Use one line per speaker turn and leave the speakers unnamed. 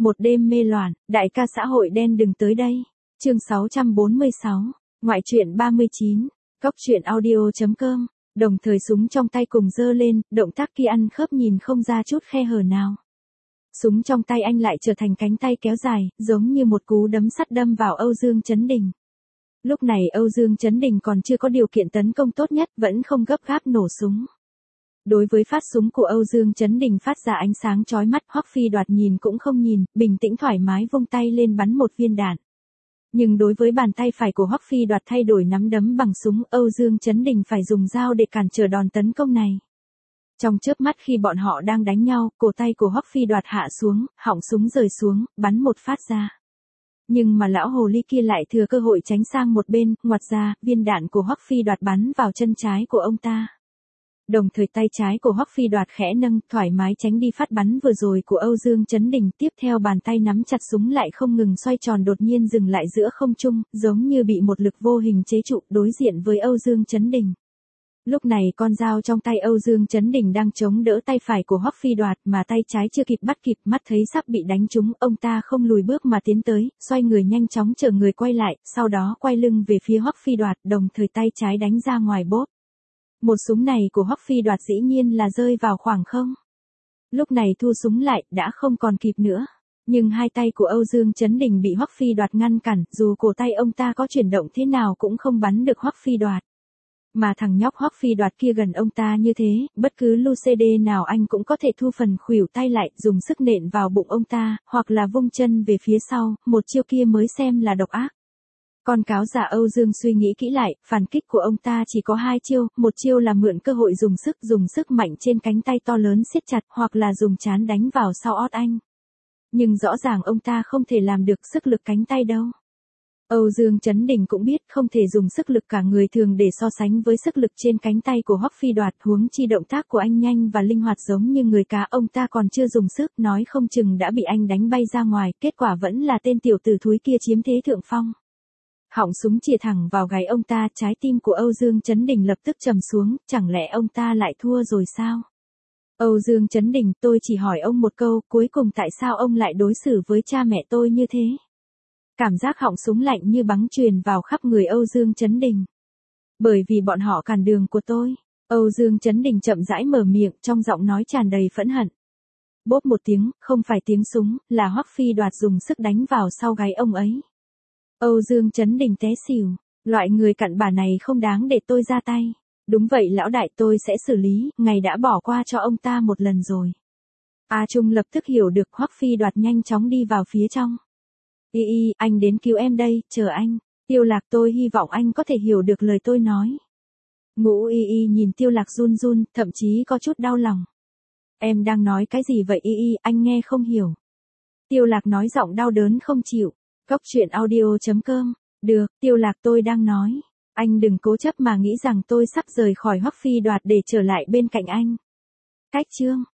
Một đêm mê loạn, đại ca xã hội đen đừng tới đây. Chương 646, ngoại truyện 39, Cóc truyện audio.com. Đồng thời súng trong tay cùng giơ lên, động tác kia ăn khớp nhìn không ra chút khe hở nào. Súng trong tay anh lại trở thành cánh tay kéo dài, giống như một cú đấm sắt đâm vào Âu Dương Chấn Đình. Lúc này Âu Dương Chấn Đình còn chưa có điều kiện tấn công tốt nhất, vẫn không gấp gáp nổ súng. Đối với phát súng của Âu Dương Chấn Đình phát ra ánh sáng chói mắt, Hoắc Phi Đoạt nhìn cũng không nhìn, bình tĩnh thoải mái vung tay lên bắn một viên đạn. Nhưng đối với bàn tay phải của Hoắc Phi Đoạt thay đổi nắm đấm bằng súng, Âu Dương Chấn Đình phải dùng dao để cản trở đòn tấn công này. Trong chớp mắt khi bọn họ đang đánh nhau, cổ tay của Hoắc Phi Đoạt hạ xuống, họng súng rời xuống, bắn một phát ra. Nhưng mà lão hồ ly kia lại thừa cơ hội tránh sang một bên, ngoặt ra, viên đạn của Hoắc Phi Đoạt bắn vào chân trái của ông ta. Đồng thời tay trái của Hoắc Phi Đoạt khẽ nâng, thoải mái tránh đi phát bắn vừa rồi của Âu Dương Chấn Đình, tiếp theo bàn tay nắm chặt súng lại không ngừng xoay tròn, đột nhiên dừng lại giữa không trung, giống như bị một lực vô hình chế trụ, đối diện với Âu Dương Chấn Đình. Lúc này con dao trong tay Âu Dương Chấn Đình đang chống đỡ tay phải của Hoắc Phi Đoạt, mà tay trái chưa kịp bắt kịp, mắt thấy sắp bị đánh trúng, ông ta không lùi bước mà tiến tới, xoay người nhanh chóng chở người quay lại, sau đó quay lưng về phía Hoắc Phi Đoạt, đồng thời tay trái đánh ra ngoài bốp. Một súng này của Hoắc Phi Đoạt dĩ nhiên là rơi vào khoảng không. Lúc này thu súng lại, đã không còn kịp nữa. Nhưng hai tay của Âu Dương Chấn Đình bị Hoắc Phi Đoạt ngăn cản, dù cổ tay ông ta có chuyển động thế nào cũng không bắn được Hoắc Phi Đoạt. Mà thằng nhóc Hoắc Phi Đoạt kia gần ông ta như thế, bất cứ lu CD nào anh cũng có thể thu phần khuỷu tay lại, dùng sức nện vào bụng ông ta, hoặc là vung chân về phía sau, một chiêu kia mới xem là độc ác. Con cáo già Âu Dương suy nghĩ kỹ lại, phản kích của ông ta chỉ có hai chiêu, một chiêu là mượn cơ hội dùng sức mạnh trên cánh tay to lớn siết chặt, hoặc là dùng trán đánh vào sau ót anh. Nhưng rõ ràng ông ta không thể làm được sức lực cánh tay đâu. Âu Dương Chấn Đình cũng biết không thể dùng sức lực cả người thường để so sánh với sức lực trên cánh tay của Hoắc Phi Đoạt, huống chi động tác của anh nhanh và linh hoạt giống như người cá, ông ta còn chưa dùng sức, nói không chừng đã bị anh đánh bay ra ngoài, kết quả vẫn là tên tiểu tử thúi kia chiếm thế thượng phong. Họng súng chĩa thẳng vào gáy ông ta, trái tim của Âu Dương Chấn Đình lập tức trầm xuống, chẳng lẽ ông ta lại thua rồi sao? Âu Dương Chấn Đình, tôi chỉ hỏi ông một câu, cuối cùng tại sao ông lại đối xử với cha mẹ tôi như thế? Cảm giác họng súng lạnh như bắn truyền vào khắp người Âu Dương Chấn Đình. Bởi vì bọn họ cản đường của tôi. Âu Dương Chấn Đình chậm rãi mở miệng, trong giọng nói tràn đầy phẫn hận. Bốp một tiếng, không phải tiếng súng, là Hoắc Phi Đoạt dùng sức đánh vào sau gáy ông ấy. Âu Dương Chấn Đình té xỉu, loại người cặn bã này không đáng để tôi ra tay. Đúng vậy lão đại, tôi sẽ xử lý, ngài đã bỏ qua cho ông ta một lần rồi. A Trung lập tức hiểu được, Hoắc Phi Đoạt nhanh chóng đi vào phía trong. Anh đến cứu em đây, chờ anh. Tiêu Lạc, tôi hy vọng anh có thể hiểu được lời tôi nói. Ngũ nhìn Tiêu Lạc run run, thậm chí có chút đau lòng. Em đang nói cái gì vậy anh nghe không hiểu. Tiêu Lạc nói giọng đau đớn không chịu. Cóc truyện audio.com. Được, Tiêu Lạc, tôi đang nói. Anh đừng cố chấp mà nghĩ rằng tôi sắp rời khỏi Hoắc Phi Đoạt để trở lại bên cạnh anh. Cách chương.